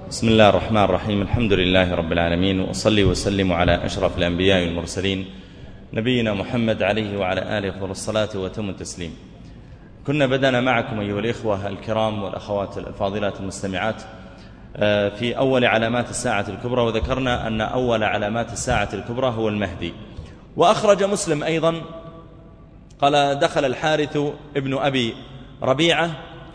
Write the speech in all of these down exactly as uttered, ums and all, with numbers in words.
بسم الله الرحمن الرحيم. الحمد لله رب العالمين، وأصلي وسلم على أشرف الأنبياء والمرسلين نبينا محمد عليه وعلى آله أفضل الصلاة وأتم التسليم. كنا بدأنا معكم أيها الإخوة الكرام والأخوات الفاضلات المستمعات في أول علامات الساعة الكبرى، وذكرنا أن أول علامات الساعة الكبرى هو المهدي. وأخرج مسلم أيضا قال دخل الحارث ابن أبي ربيعة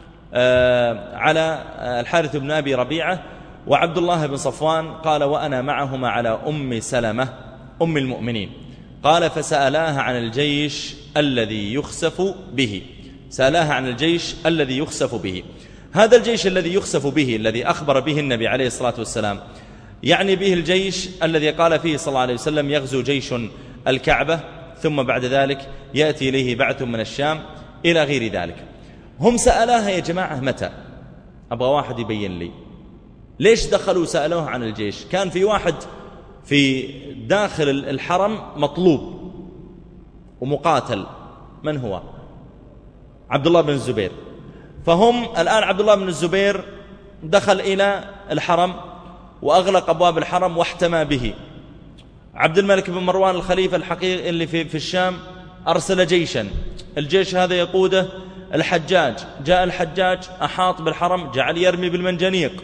على الحارث ابن أبي ربيعة وعبد الله بن صفوان، قال وأنا معهما على أم سلمة أم المؤمنين، قال فسألاها عن الجيش الذي يخسف به سألاها عن الجيش الذي يخسف به هذا الجيش الذي يخسف به الذي أخبر به النبي عليه الصلاة والسلام، يعني به الجيش الذي قال فيه صلى الله عليه وسلم يغزو جيش الكعبة ثم بعد ذلك يأتي إليه بعث من الشام إلى غير ذلك. هم سألاها يا جماعة متى؟ أبغى واحد يبين لي ليش دخلوا سألوها عن الجيش. كان في واحد في داخل الحرم مطلوب ومقاتل، من هو؟ عبد الله بن الزبير. فهم الآن عبد الله بن الزبير دخل إلى الحرم وأغلق أبواب الحرم واحتمى به. عبد الملك بن مروان الخليفة الحقيقي اللي في, في الشام أرسل جيشا، الجيش هذا يقوده الحجاج. جاء الحجاج أحاط بالحرم، جعل يرمي بالمنجنيق،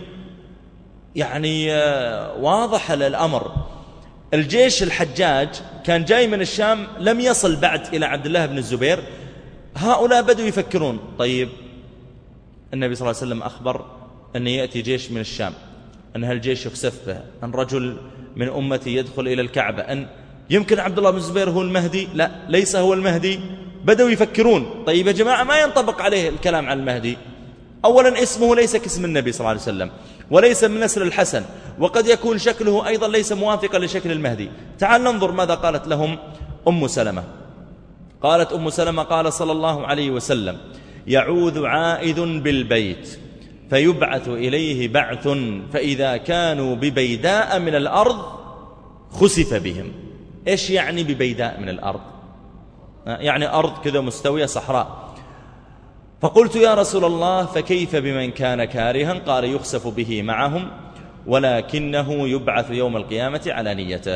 يعني واضح الأمر. الجيش الحجاج كان جاي من الشام لم يصل بعد إلى عبد الله بن الزبير. هؤلاء بدوا يفكرون طيب النبي صلى الله عليه وسلم أخبر أن يأتي جيش من الشام، أن هالجيش يخسف به، أن رجل من أمتي يدخل إلى الكعبة، أن يمكن عبد الله بن الزبير هو المهدي. لا، ليس هو المهدي. بدوا يفكرون طيب يا جماعة ما ينطبق عليه الكلام عن المهدي. أولا اسمه ليس كاسم النبي صلى الله عليه وسلم، وليس من نسل الحسن، وقد يكون شكله أيضا ليس موافقا لشكل المهدي. تعال ننظر ماذا قالت لهم أم سلمة. قالت أم سلمة قال صلى الله عليه وسلم يعوذ عائذ بالبيت فيبعث إليه بعث فإذا كانوا ببيداء من الأرض خسف بهم. إيش يعني ببيداء من الأرض؟ يعني أرض كذا مستوية صحراء. فقلت يا رسول الله فكيف بمن كان كارها؟ قال يخسف به معهم ولكنه يبعث يوم القيامة على نيته.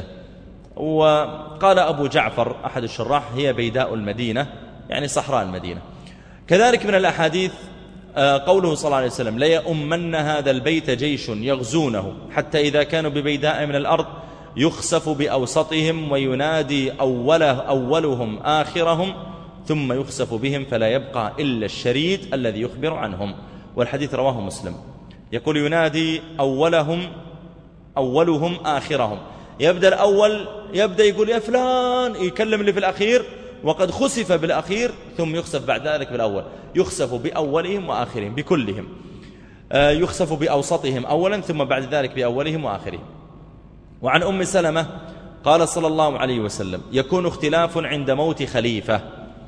وقال أبو جعفر أحد الشراح هي بيداء المدينة، يعني صحراء المدينة. كذلك من الأحاديث قوله صلى الله عليه وسلم ليؤمن هذا البيت جيش يغزونه حتى إذا كانوا ببيداء من الأرض يخسف بأوسطهم وينادي أوله أولهم آخرهم ثم يخسف بهم فلا يبقى إلا الشريد الذي يخبر عنهم. والحديث رواه مسلم. يقول ينادي أولهم أولهم آخرهم، يبدأ الأول يبدأ يقول يا فلان، يكلم اللي في الأخير وقد خسف بالأخير، ثم يخسف بعد ذلك بالأول. يخسف بأولهم وآخرهم بكلهم، يخسف بأوسطهم أولا ثم بعد ذلك بأولهم وآخرهم. وعن أم سلمة قال صلى الله عليه وسلم يكون اختلاف عند موت خليفة.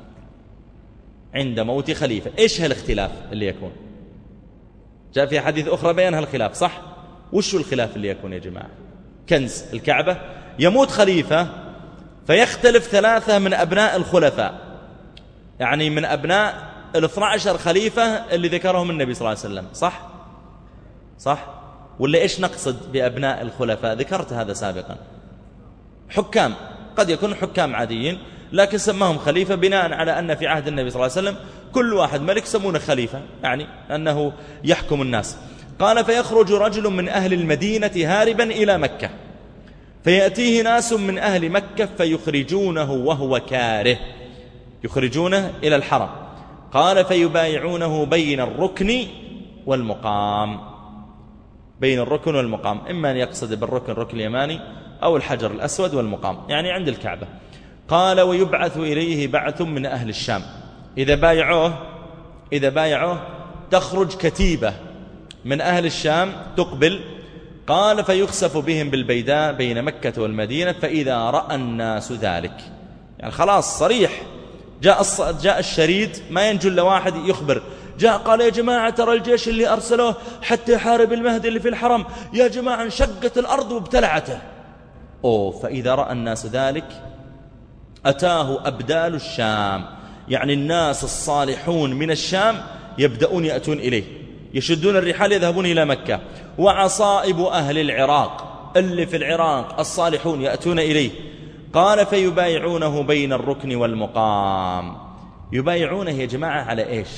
عند موت خليفة إيش هالاختلاف اللي يكون؟ جاء في حديث أخرى بيان هالخلاف، صح؟ وش الخلاف اللي يكون يا جماعة؟ كنز الكعبة، يموت خليفة فيختلف ثلاثة من أبناء الخلفاء، يعني من أبناء الاثنى عشر خليفة اللي ذكرهم النبي صلى الله عليه وسلم، صح؟ صح؟ ولا إيش نقصد بأبناء الخلفاء؟ ذكرت هذا سابقا. حكام، قد يكون حكام عاديين لكن سماهم خليفة بناء على أن في عهد النبي صلى الله عليه وسلم كل واحد ملك سمونه خليفة، يعني أنه يحكم الناس. قال فيخرج رجل من أهل المدينة هاربا إلى مكة فيأتيه ناس من أهل مكة فيخرجونه وهو كاره، يخرجونه إلى الحرم. قال فيبايعونه بين الركن والمقام، بين الركن والمقام، إما أن يقصد بالركن الركن اليماني أو الحجر الأسود والمقام، يعني عند الكعبة. قال ويبعث إليه بعث من أهل الشام، إذا بايعوه إذا بايعوه تخرج كتيبة من أهل الشام تقبل. قال فيخسف بهم بالبيداء بين مكة والمدينة فإذا رأى الناس ذلك، يعني خلاص صريح، جاء جاء الشريد ما ينجل لواحد يخبر. جاء قال يا جماعة ترى الجيش اللي أرسلوه حتى يحارب المهدي اللي في الحرم، يا جماعة انشقت الأرض وابتلعته. أوه، فإذا رأى الناس ذلك أتاه أبدال الشام، يعني الناس الصالحون من الشام يبدأون يأتون إليه يشدون الرحال يذهبون إلى مكة. وعصائب أهل العراق اللي في العراق الصالحون يأتون إليه. قال فيبايعونه بين الركن والمقام. يبايعونه يا جماعة على إيش؟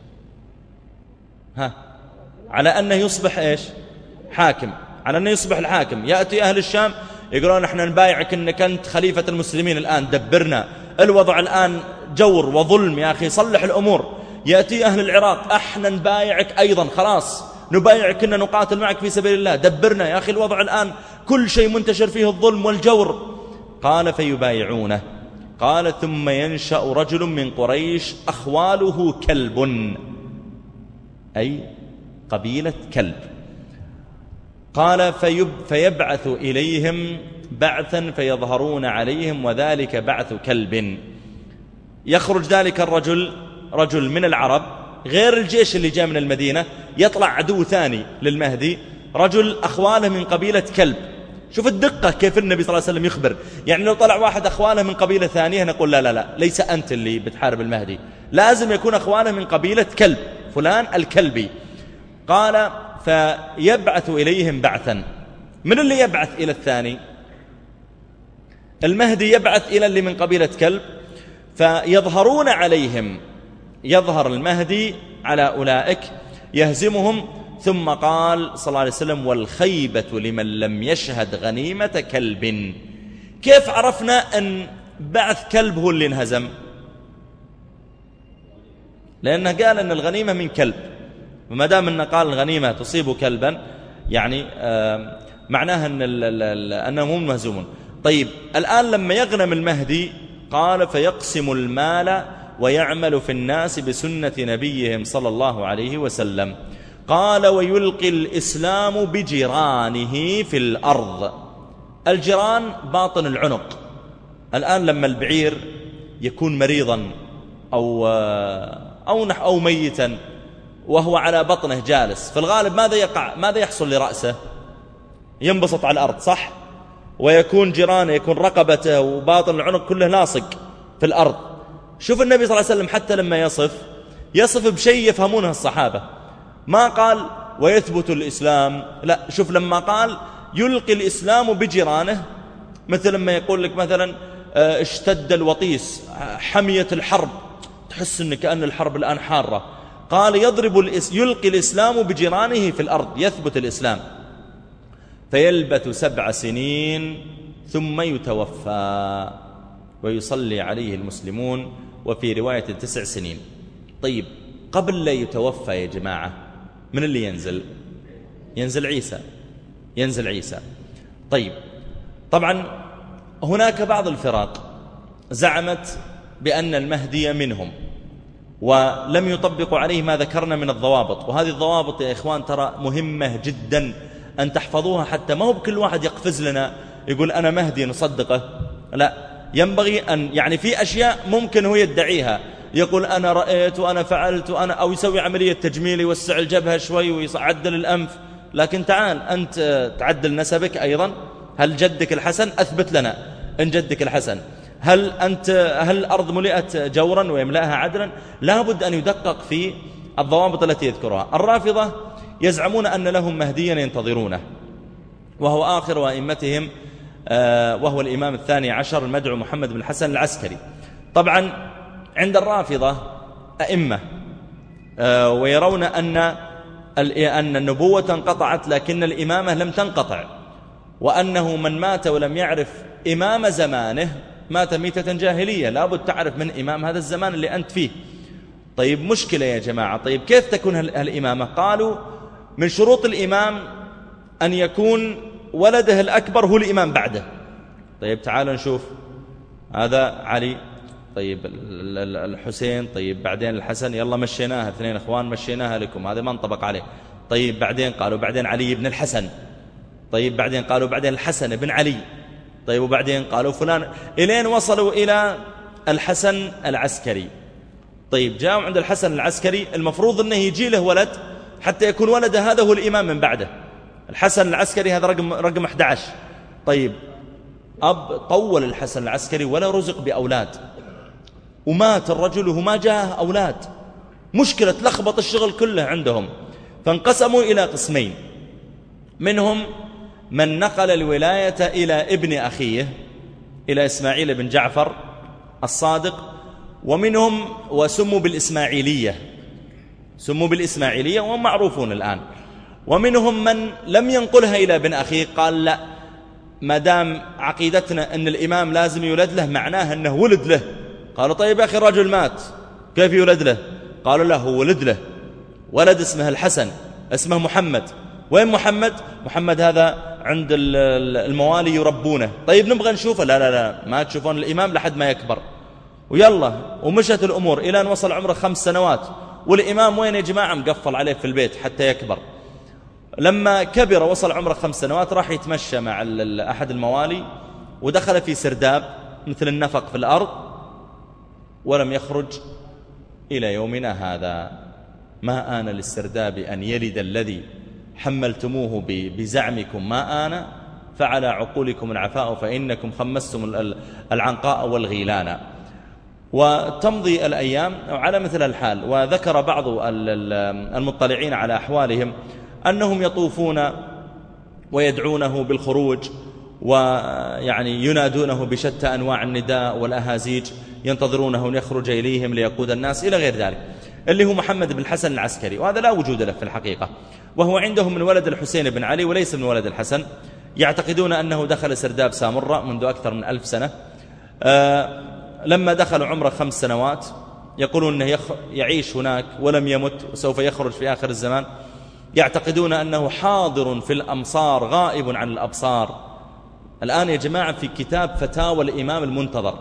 ها على أنه يصبح إيش؟ حاكم، على أنه يصبح الحاكم. يأتي أهل الشام يقولون نحن نبايعك أنك أنت خليفة المسلمين الآن، دبرنا الوضع الآن جور وظلم يا أخي، صلح الأمور. يأتي أهل العراق احنا نبايعك أيضا، خلاص نبايعك أن نقاتل معك في سبيل الله، دبرنا يا أخي الوضع الآن كل شيء منتشر فيه الظلم والجور. قال فيبايعونه. قال ثم ينشأ رجل من قريش أخواله كلب، أي قبيلة كلب. قال فيب فيبعث إليهم بعثا فيظهرون عليهم، وذلك بعث كلب. يخرج ذلك الرجل رجل من العرب غير الجيش اللي جاء من المدينة، يطلع عدو ثاني للمهدي، رجل أخواله من قبيلة كلب. شوف الدقة كيف النبي صلى الله عليه وسلم يخبر. يعني لو طلع واحد أخواله من قبيلة ثانية نقول لا لا لا ليس أنت اللي بتحارب المهدي، لازم يكون أخواله من قبيلة كلب، فلان الكلبي. قال فيبعث إليهم بعثا. من اللي يبعث إلى الثاني؟ المهدي يبعث إلى اللي من قبيلة كلب، فيظهرون عليهم، يظهر المهدي على أولئك يهزمهم. ثم قال صلى الله عليه وسلم والخيبة لمن لم يشهد غنيمة كلب. كيف عرفنا أن بعث كلب هو اللي انهزم؟ لأنه قال أن الغنيمة من كلب، وما دام أنه قال الغنيمة تصيب كلبا يعني آه معناها أن أنهم هم مهزومون. طيب الآن لما يغنم المهدي قال فيقسم المال ويعمل في الناس بسنة نبيهم صلى الله عليه وسلم. قال ويلقي الإسلام بجيرانه في الأرض. الجيران باطن العنق. الآن لما البعير يكون مريضا أو, أو, أو ميتا وهو على بطنه جالس، في الغالب ماذا يقع؟ ماذا يحصل لرأسه؟ ينبسط على الأرض، صح؟ ويكون جيرانه، يكون رقبته وباطن العنق كله لاصق في الأرض. شوف النبي صلى الله عليه وسلم حتى لما يصف يصف بشيء يفهمونه الصحابة. ما قال ويثبت الإسلام، لا، شوف لما قال يلقي الإسلام بجيرانه، مثل لما يقول لك مثلا اشتد الوطيس، حمية الحرب، تحس ان كأن الحرب الآن حارة. قال يضرب الإس... يلقي الإسلام بجيرانه في الأرض، يثبت الإسلام. فيلبث سبع سنين ثم يتوفى ويصلي عليه المسلمون، وفي رواية تسع سنين. طيب قبل لا يتوفى يا جماعة من اللي ينزل؟ ينزل عيسى، ينزل عيسى. طيب طبعا هناك بعض الفرق زعمت بأن المهدي منهم، ولم يطبقوا عليه ما ذكرنا من الضوابط. وهذه الضوابط يا إخوان ترى مهمة جدا أن تحفظوها، حتى ما هو بكل واحد يقفز لنا يقول أنا مهدي نصدقه، لا، ينبغي أن يعني في أشياء ممكن هو يدعيها، يقول أنا رأيت وأنا فعلت وأنا، أو يسوي عملية تجميل يوسع الجبهة شوي ويعدل الأنف. لكن تعال أنت تعدل نسبك أيضا، هل جدك الحسن؟ أثبت لنا إن جدك الحسن. هل أنت هل الأرض ملئت جورا ويملأها عدلا؟ لا بد أن يدقق في الضوابط التي يذكرها. الرافضة يزعمون أن لهم مهديا ينتظرونه، وهو آخر أئمتهم، وهو الإمام الثاني عشر المدعو محمد بن الحسن العسكري. طبعا عند الرافضة أئمة ويرون أن أن النبوة انقطعت لكن الإمامة لم تنقطع، وأنه من مات ولم يعرف إمام زمانه مات ميتة جاهلية، لابد تعرف من إمام هذا الزمان اللي أنت فيه. طيب مشكلة يا جماعة، طيب كيف تكون الإمامة؟ قالوا من شروط الإمام أن يكون ولده الأكبر هو الإمام بعده. طيب تعالوا نشوف، هذا علي، طيب الحسين، طيب بعدين الحسن، يلا مشيناها، اثنين اخوان مشيناها لكم، هذا ما انطبق عليه. طيب بعدين قالوا بعدين علي بن الحسن، طيب بعدين قالوا بعدين الحسن بن علي، طيب وبعدين قالوا فلان، إلين وصلوا إلى الحسن العسكري. طيب جاءوا عند الحسن العسكري، المفروض أنه يجي له ولد حتى يكون ولده هذا هو الإمام من بعده. الحسن العسكري هذا رقم رقم أحد عشر. طيب أب طول الحسن العسكري ولا رزق بأولاد، ومات الرجل وما جاء أولاد، مشكلة، لخبط الشغل كله عندهم. فانقسموا إلى قسمين، منهم من نقل الولاية إلى ابن أخيه إلى إسماعيل بن جعفر الصادق، ومنهم وسموا بالإسماعيلية، سموا بالإسماعيلية وهم معروفون الآن. ومنهم من لم ينقلها إلى ابن أخيه، قال لا، ما دام عقيدتنا أن الإمام لازم يولد له معناه أنه ولد له. قالوا طيب يا أخي الرجل مات كيف يولد له؟ قالوا لا، هو ولد له ولد اسمه الحسن، اسمه محمد. وين محمد؟ محمد هذا عند الموالي يربونه. طيب نبغى نشوفه. لا لا لا، ما تشوفون الإمام لحد ما يكبر. ويلا، ومشت الأمور إلى أن وصل عمره خمس سنوات، والإمام وين يا جماعة؟ مقفل عليه في البيت حتى يكبر. لما كبر وصل عمره خمس سنوات راح يتمشى مع أحد الموالي، ودخل في سرداب مثل النفق في الأرض، ولم يخرج إلى يومنا هذا. ما آن للسرداب أن يلد الذي حملتموه بزعمكم، ما آن فعلى عقولكم العفاء، فإنكم خمستم العنقاء والغيلان. وتمضي الأيام على مثل الحال. وذكر بعض المطلعين على أحوالهم أنهم يطوفون ويدعونه بالخروج، ويعني ينادونه بشتى أنواع النداء والأهازيج، ينتظرونه أن يخرج إليهم ليقود الناس إلى غير ذلك، اللي هو محمد بن الحسن العسكري، وهذا لا وجود له في الحقيقة، وهو عندهم من ولد الحسين بن علي وليس من ولد الحسن. يعتقدون أنه دخل سرداب سامرة منذ أكثر من ألف سنة. آه لما دخل عمره خمس سنوات يقولون أنه يعيش هناك ولم يمت وسوف يخرج في آخر الزمان. يعتقدون أنه حاضر في الأمصار غائب عن الأبصار. الآن يا جماعة في كتاب فتاوى الإمام المنتظر،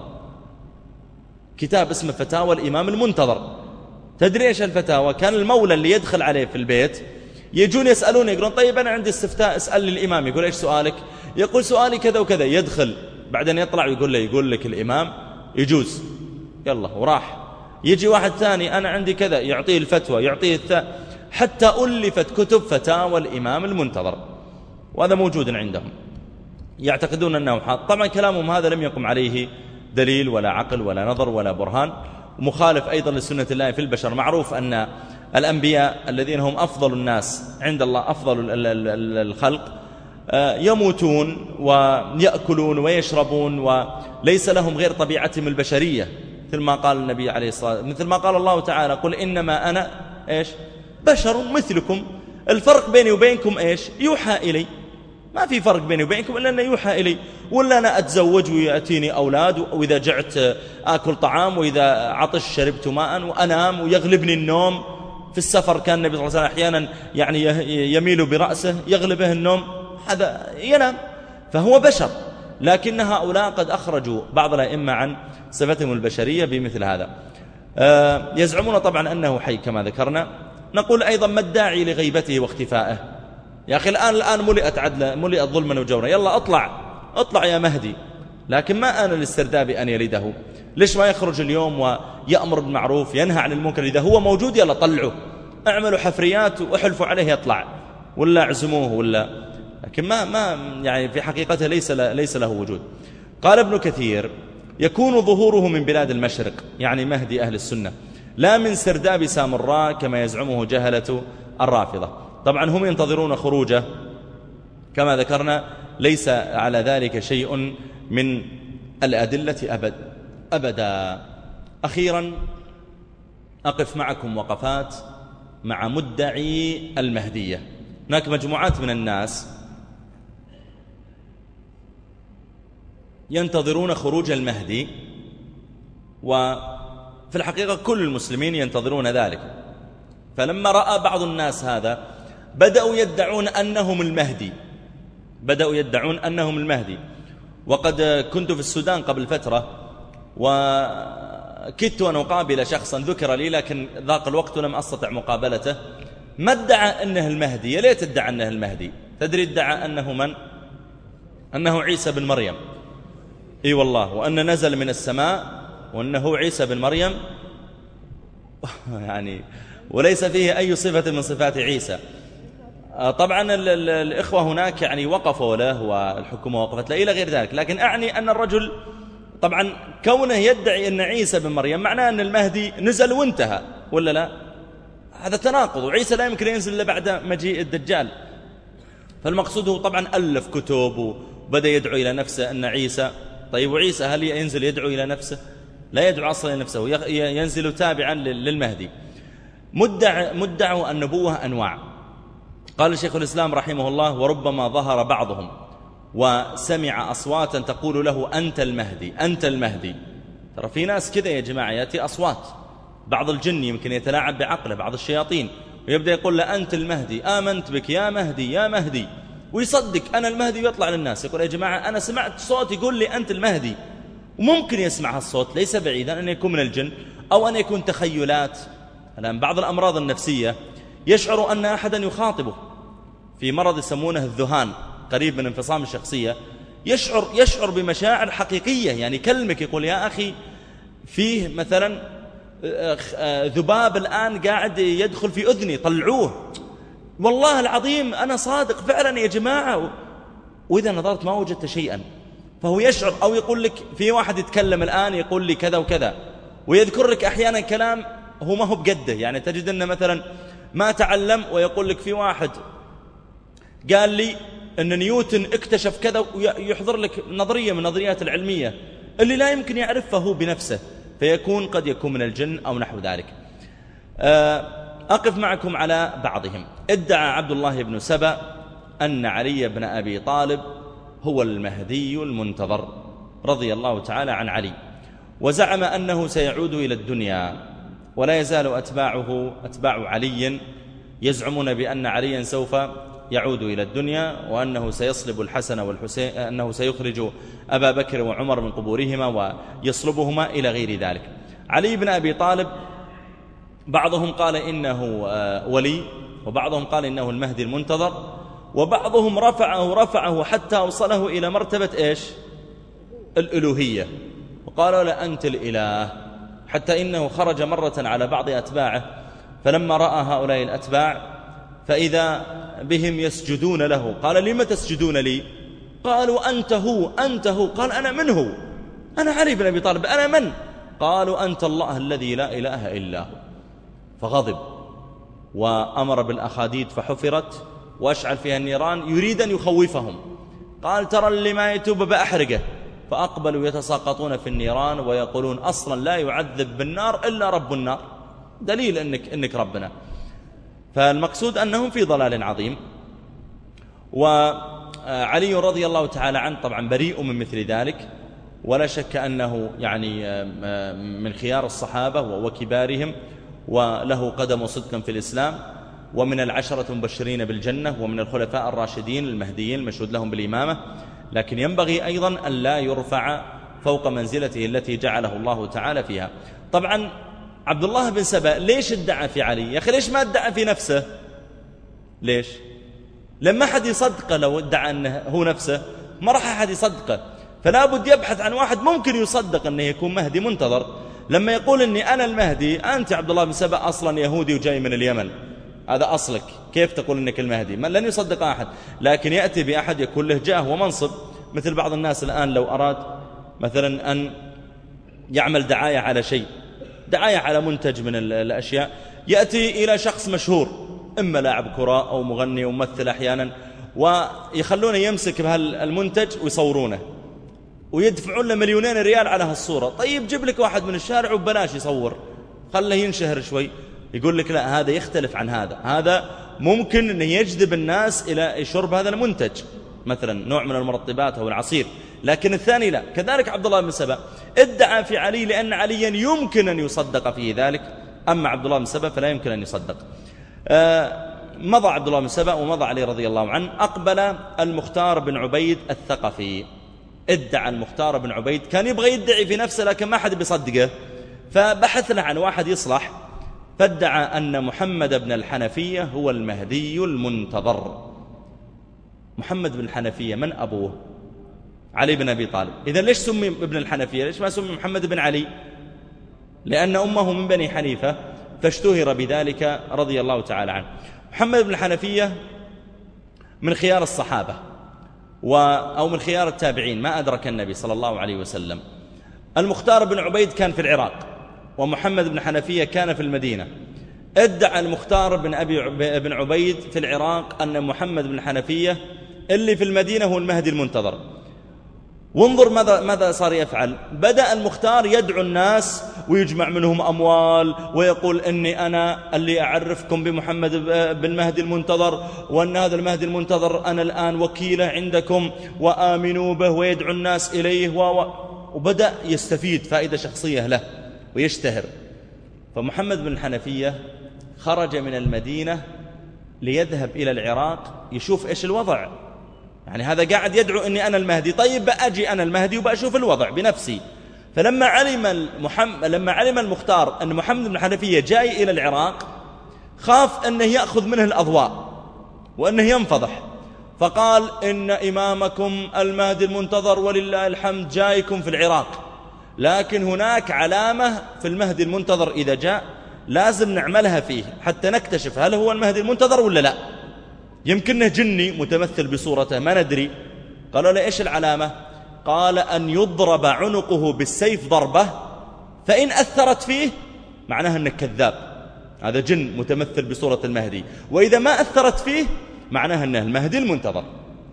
كتاب اسمه فتاوى الإمام المنتظر، تدري إيش الفتاوى؟ كان المولى اللي يدخل عليه في البيت يجون يسألون، يقولون طيب أنا عندي استفتاء، اسأل الإمام. يقول إيش سؤالك؟ يقول سؤالي كذا وكذا. يدخل بعدين يطلع ويقول له يقول لك الإمام يجوز، يلا وراح. يجي واحد ثاني أنا عندي كذا، يعطيه الفتوى، يعطيه الثاء، حتى ألفت كتب فتاوى الإمام المنتظر، وهذا موجود عندهم. يعتقدون أنه حاط. طبعا كلامهم هذا لم يقم عليه دليل ولا عقل ولا نظر ولا برهان، ومخالف أيضا لسنة الله في البشر. معروف أن الأنبياء الذين هم أفضل الناس عند الله، أفضل الخلق، يموتون ويأكلون ويشربون وليس لهم غير طبيعتهم البشرية، مثل ما قال النبي عليه الصلاة والسلام، مثل ما قال الله تعالى قل إنما أنا إيش بشر مثلكم، الفرق بيني وبينكم إيش؟ يوحى إلي. ما في فرق بيني وبينكم إلا أنه يوحى إلي، ولا أنا أتزوج ويأتيني أولاد، وإذا جعت آكل طعام، وإذا عطش شربت ماء، وأنام ويغلبني النوم. في السفر كان النبي صلى الله عليه وسلم أحيانا يعني يميل برأسه يغلبه النوم، هذا ينام، فهو بشر. لكن هؤلاء قد أخرجوا بعض الأئمة عن صفتهم البشرية بمثل هذا. يزعمون طبعا أنه حي كما ذكرنا. نقول أيضا ما الداعي لغيبته واختفائه؟ يا أخي الآن الآن ملئت عدلا، ملئت ظلما وجورا، يلا أطلع أطلع يا مهدي. لكن ما آن للسرداب أن يلده. ليش ما يخرج اليوم ويأمر بالمعروف ينهى عن المنكر؟ إذا هو موجود يلا طلعوا، اعملوا حفريات واحلفوا عليه يطلع، ولا اعزموه، ولا. لكن ما ما يعني في حقيقته ليس ليس له وجود. قال ابن كثير يكون ظهوره من بلاد المشرق، يعني مهدي أهل السنة، لا من سرداب سامراء كما يزعمه جهلة الرافضة. طبعا هم ينتظرون خروجه كما ذكرنا، ليس على ذلك شيء من الأدلة أبد أبدا. أخيرا أقف معكم وقفات مع مدعي المهدية. هناك مجموعات من الناس ينتظرون خروج المهدي، وفي الحقيقة كل المسلمين ينتظرون ذلك. فلما رأى بعض الناس هذا بدأوا يدعون أنهم المهدي، بدأوا يدعون أنهم المهدي. وقد كنت في السودان قبل فترة، وكدت أن أقابل شخصا ذكر لي، لكن ذاق الوقت لم أستطع مقابلته. ما ادعى أنه المهدي، يا ليت ادعى أنه المهدي. تدري ادعى أنه من؟ أنه عيسى بن مريم. اي والله، وأن نزل من السماء وأنه عيسى بن مريم يعني وليس فيه أي صفة من صفات عيسى. طبعا الإخوة هناك يعني وقفوا له والحكومة وقفت له إلى غير ذلك، لكن أعني أن الرجل طبعا كونه يدعي أن عيسى بن مريم معناه أن المهدي نزل وانتهى، ولا لا؟ هذا تناقض، وعيسى لا يمكن ينزل إلا بعد مجيء الدجال. فالمقصود هو طبعا ألف كتب وبدأ يدعو إلى نفسه أن عيسى. طيب وعيسى هل ينزل يدعو إلى نفسه؟ لا يدعو أصلا إلى نفسه، ينزل تابعا للمهدي. مدع مدعوا النبوة أنواع. قال شيخ الإسلام رحمه الله: وربما ظهر بعضهم وسمع أصواتا تقول له أنت المهدي أنت المهدي. ترى في ناس كذا يا جماعة، يأتي أصوات، بعض الجن يمكن يتلاعب بعقله، بعض الشياطين، ويبدأ يقول له أنت المهدي، آمنت بك يا مهدي يا مهدي، ويصدق أنا المهدي ويطلع للناس يقول يا جماعة أنا سمعت صوت يقول لي أنت المهدي. وممكن يسمع هالصوت، ليس بعيدا أن يكون من الجن أو أن يكون تخيلات. الآن بعض الأمراض النفسية يشعر أن أحدا يخاطبه، في مرض يسمونه الذهان قريب من انفصام الشخصية، يشعر يشعر بمشاعر حقيقية، يعني كلمك يقول يا أخي فيه مثلا ذباب الآن قاعد يدخل في أذني طلعوه، والله العظيم أنا صادق فعلا يا جماعة، وإذا نظرت ما وجدت شيئا. فهو يشعر. أو يقول لك في واحد يتكلم الآن يقول لي كذا وكذا، ويذكر لك أحيانا كلام هو ما هو بقده، يعني تجد أنه مثلا ما تعلم ويقول لك في واحد قال لي أن نيوتن اكتشف كذا، ويحضر لك نظرية من النظريات العلمية اللي لا يمكن يعرفها هو بنفسه، فيكون قد يكون من الجن أو نحو ذلك. أقف معكم على بعضهم. ادعى عبد الله بن سبأ أن علي بن أبي طالب هو المهدي المنتظر رضي الله تعالى عن علي، وزعم أنه سيعود إلى الدنيا، ولا يزال أتباعه أتباع علي يزعمون بأن عليا سوف يعود إلى الدنيا، وأنه سيصلب الحسن والحسين، أنه سيخرج أبا بكر وعمر من قبورهما ويصلبهما إلى غير ذلك. علي بن أبي طالب بعضهم قال إنه ولي، وبعضهم قال إنه المهدي المنتظر، وبعضهم رفعه رفعه حتى أوصله إلى مرتبة إيش؟ الألوهية، وقالوا له أنت الإله. حتى إنه خرج مرة على بعض أتباعه، فلما رأى هؤلاء الأتباع فإذا بهم يسجدون له قال لما تسجدون لي؟ قالوا أنت هو أنت هو. قال أنا من هو؟ أنا علي بن أبي طالب. أنا من؟ قالوا أنت الله الذي لا إله إلا هو. فغضب وأمر بالأخاديد فحفرت وأشعل فيها النيران يريد أن يخوفهم. قال ترى اللي ما يتوب بأحرقه. فأقبلوا يتساقطون في النيران ويقولون أصلا لا يعذب بالنار إلا رب النار، دليل أنك, إنك ربنا. فالمقصود أنهم في ضلال عظيم. وعلي رضي الله تعالى عنه طبعا بريء من مثل ذلك، ولا شك أنه يعني من خيار الصحابة وكبارهم، وله قدم صدق في الإسلام، ومن العشرة المبشرين بالجنة، ومن الخلفاء الراشدين المهديين المشهود لهم بالإمامة. لكن ينبغي أيضا أن لا يرفع فوق منزلته التي جعله الله تعالى فيها. طبعا عبد الله بن سبأ ليش ادعى في علي؟ يا أخي ليش ما ادعى في نفسه؟ ليش؟ لما أحد يصدقه، لو ادعى أنه هو نفسه ما راح أحد يصدقه، فلا بد يبحث عن واحد ممكن يصدق أنه يكون مهدي منتظر. لما يقول أني أنا المهدي، أنت عبد الله بن سبأ أصلا يهودي وجاي من اليمن، هذا أصلك، كيف تقول أنك المهدي؟ ما لن يصدق أحد. لكن يأتي بأحد يكون له جاه ومنصب، مثل بعض الناس الآن لو أراد مثلا أن يعمل دعاية على شيء، دعاية على منتج من الأشياء، يأتي إلى شخص مشهور، إما لاعب كرة أو مغني وممثل أحيانا، ويخلونه يمسك بهالمنتج ويصورونه ويدفعون له مليونين ريال على هالصورة. طيب جيب لك واحد من الشارع وبلاش يصور، خله ينشهر شوي. يقول لك لا، هذا يختلف عن هذا، هذا ممكن أن يجذب الناس إلى شرب هذا المنتج، مثلا نوع من المرطبات أو العصير، لكن الثاني لا. كذلك عبد الله بن سبأ ادعى في علي لأن عليا يمكن أن يصدق فيه ذلك، أما عبد الله بن سبأ فلا يمكن أن يصدق. آه مضى عبد الله بن سبأ ومضى علي رضي الله عنه. أقبل المختار بن عبيد الثقفي. ادعى المختار بن عبيد، كان يبغى يدعي في نفسه لكن ما حد بيصدقه، فبحث له عن واحد يصلح، فادعى أن محمد بن الحنفية هو المهدي المنتظر. محمد بن الحنفية من أبوه؟ علي بن أبي طالب. إذن ليش سمي ابن الحنفية؟ ليش ما سمي محمد بن علي؟ لأن أمه من بني حنيفة، فاشتهر بذلك رضي الله تعالى عنه. محمد بن الحنفية من خيار الصحابة و أو من خيار التابعين، ما أدرك النبي صلى الله عليه وسلم. المختار بن عبيد كان في العراق، ومحمد بن حنفية كان في المدينة. ادعى المختار بن, أبي بن عبيد في العراق أن محمد بن الحنفية اللي في المدينة هو المهدي المنتظر. وانظر ماذا, ماذا صار يفعل. بدأ المختار يدعو الناس ويجمع منهم أموال ويقول إني أنا اللي أعرفكم بمحمد بالمهدي المنتظر، وأن هذا المهدي المنتظر أنا الآن وكيله عندكم وآمنوا به، ويدعو الناس إليه و... وبدأ يستفيد فائدة شخصية له ويشتهر. فمحمد بن الحنفية خرج من المدينة ليذهب إلى العراق يشوف إيش الوضع. يعني هذا قاعد يدعو إني أنا المهدي، طيب بأجي أنا المهدي وبأشوف الوضع بنفسي. فلما علم المحمد لما علم المختار أن محمد بن الحنفية جاي إلى العراق خاف أنه يأخذ منه الأضواء وأنه ينفضح، فقال إن إمامكم المهدي المنتظر ولله الحمد جايكم في العراق، لكن هناك علامة في المهدي المنتظر إذا جاء لازم نعملها فيه حتى نكتشف هل هو المهدي المنتظر ولا لا، يمكنه جني متمثل بصورته ما ندري. قالوا له إيش العلامة؟ قال أن يضرب عنقه بالسيف ضربة، فإن أثرت فيه معناها أنك كذاب، هذا جن متمثل بصورة المهدي، وإذا ما أثرت فيه معناها أنه المهدي المنتظر.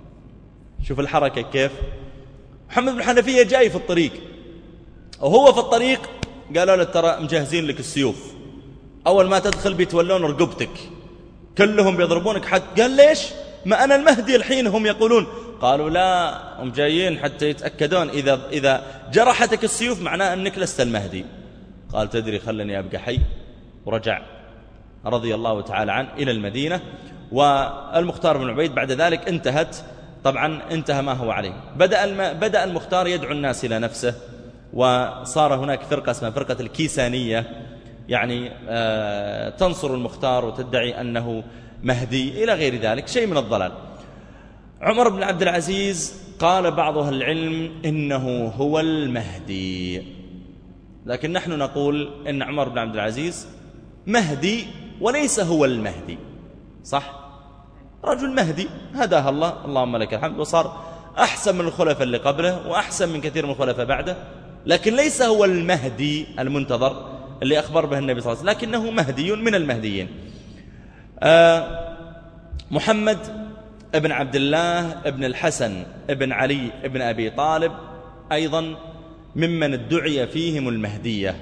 شوف الحركة كيف. محمد بن الحنفية جاي في الطريق، وهو في الطريق قالوا له ترى مجهزين لك السيوف، أول ما تدخل بيتولون رقبتك كلهم بيضربونك حتى. قال ليش؟ ما أنا المهدي الحين هم يقولون. قالوا لا، هم جايين حتى يتأكدون إذا, إذا جرحتك السيوف معناه أنك لست المهدي. قال تدري خلني أبقى حي. ورجع رضي الله تعالى عنه إلى المدينة. والمختار بن عبيد بعد ذلك انتهت طبعا انتهى ما هو عليه. بدأ, الم... بدأ المختار يدعو الناس إلى نفسه، وصار هناك فرقة اسمها فرقة الكيسانية، يعني آه تنصر المختار وتدعي أنه مهدي إلى غير ذلك، شيء من الضلال. عمر بن عبد العزيز قال بعض أهل العلم إنه هو المهدي، لكن نحن نقول إن عمر بن عبد العزيز مهدي وليس هو المهدي. صح، رجل مهدي هداه الله، اللهم لك الحمد، وصار أحسن من الخلفاء اللي قبله وأحسن من كثير من الخلفاء بعده، لكن ليس هو المهدي المنتظر اللي أخبر به النبي صلى الله عليه وسلم، لكنه مهدي من المهديين. آه محمد ابن عبد الله ابن الحسن ابن علي ابن أبي طالب أيضا ممن ادعي فيهم المهدية،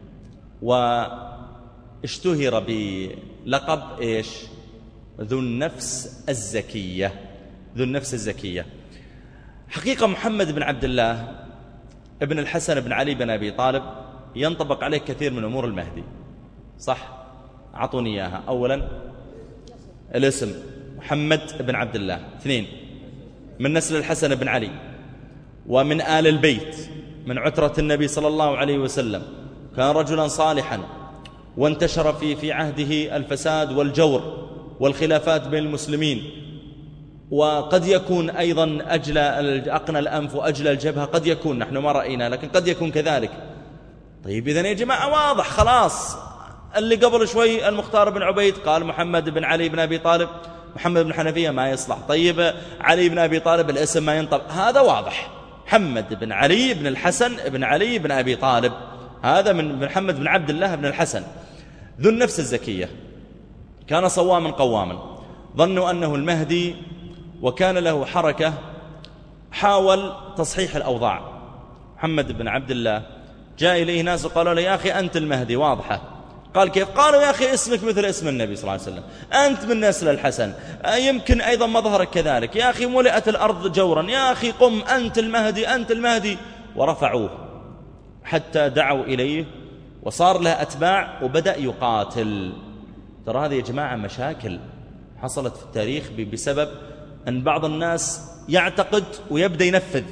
واشتهر بلقب إيش؟ ذو النفس الزكية. ذو النفس الزكية. حقيقة محمد بن عبد الله ابن الحسن ابن علي بن أبي طالب ينطبق عليه كثير من أمور المهدي. صح، أعطوني إياها. أولا الاسم محمد بن عبد الله، اثنين من نسل الحسن بن علي ومن آل البيت من عترة النبي صلى الله عليه وسلم، كان رجلا صالحا وانتشر في في عهده الفساد والجور والخلافات بين المسلمين، وقد يكون أيضا أجل أقنى الأنف وأجل الجبهة، قد يكون، نحن ما رأينا لكن قد يكون كذلك. طيب إذن يا جماعة واضح خلاص، اللي قبل شوي المختار بن عبيد قال محمد بن علي بن أبي طالب، محمد بن حنفية ما يصلح، طيب علي بن أبي طالب الاسم ما ينطبق، هذا واضح. محمد بن علي بن الحسن بن علي بن أبي طالب، هذا من محمد بن عبد الله بن الحسن ذو النفس الزكية، كان صواما قواما، ظنوا أنه المهدي، وكان له حركة حاول تصحيح الأوضاع. محمد بن عبد الله جاء إليه ناس وقالوا له يا أخي أنت المهدي واضحة. قال كيف؟ قالوا يا أخي اسمك مثل اسم النبي صلى الله عليه وسلم، أنت من نسل الحسن، يمكن أيضا مظهرك كذلك، يا أخي ملئت الأرض جورا، يا أخي قم أنت المهدي أنت المهدي. ورفعوه حتى دعوا إليه وصار له أتباع وبدأ يقاتل. ترى هذه يا جماعة مشاكل حصلت في التاريخ بسبب أن بعض الناس يعتقد ويبدأ ينفذ.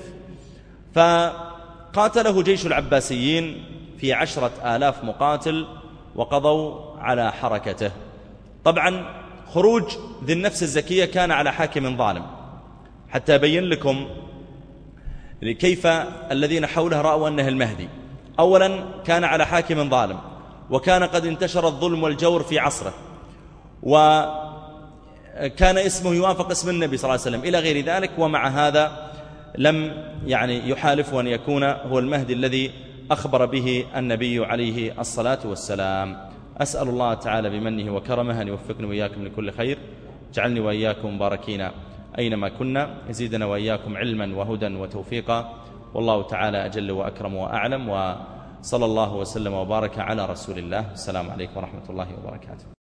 فقاتله جيش العباسيين في عشرة آلاف مقاتل وقضوا على حركته. طبعا خروج ذي النفس الزكية كان على حاكم ظالم، حتى أبين لكم كيف الذين حوله رأوا أنه المهدي. أولا كان على حاكم ظالم، وكان قد انتشر الظلم والجور في عصره، وكان اسمه يوافق اسم النبي صلى الله عليه وسلم إلى غير ذلك، ومع هذا لم يعني يحالف أن يكون هو المهدي الذي أخبر به النبي عليه الصلاة والسلام. أسأل الله تعالى بمنه وكرمه أن يوفقني وإياكم لكل خير، جعلني وإياكم مباركين أينما كنا، يزيدنا وإياكم علما وهدى وتوفيقا، والله تعالى أجل وأكرم وأعلم، وصلى الله وسلم وبارك على رسول الله. السلام عليكم ورحمة الله وبركاته.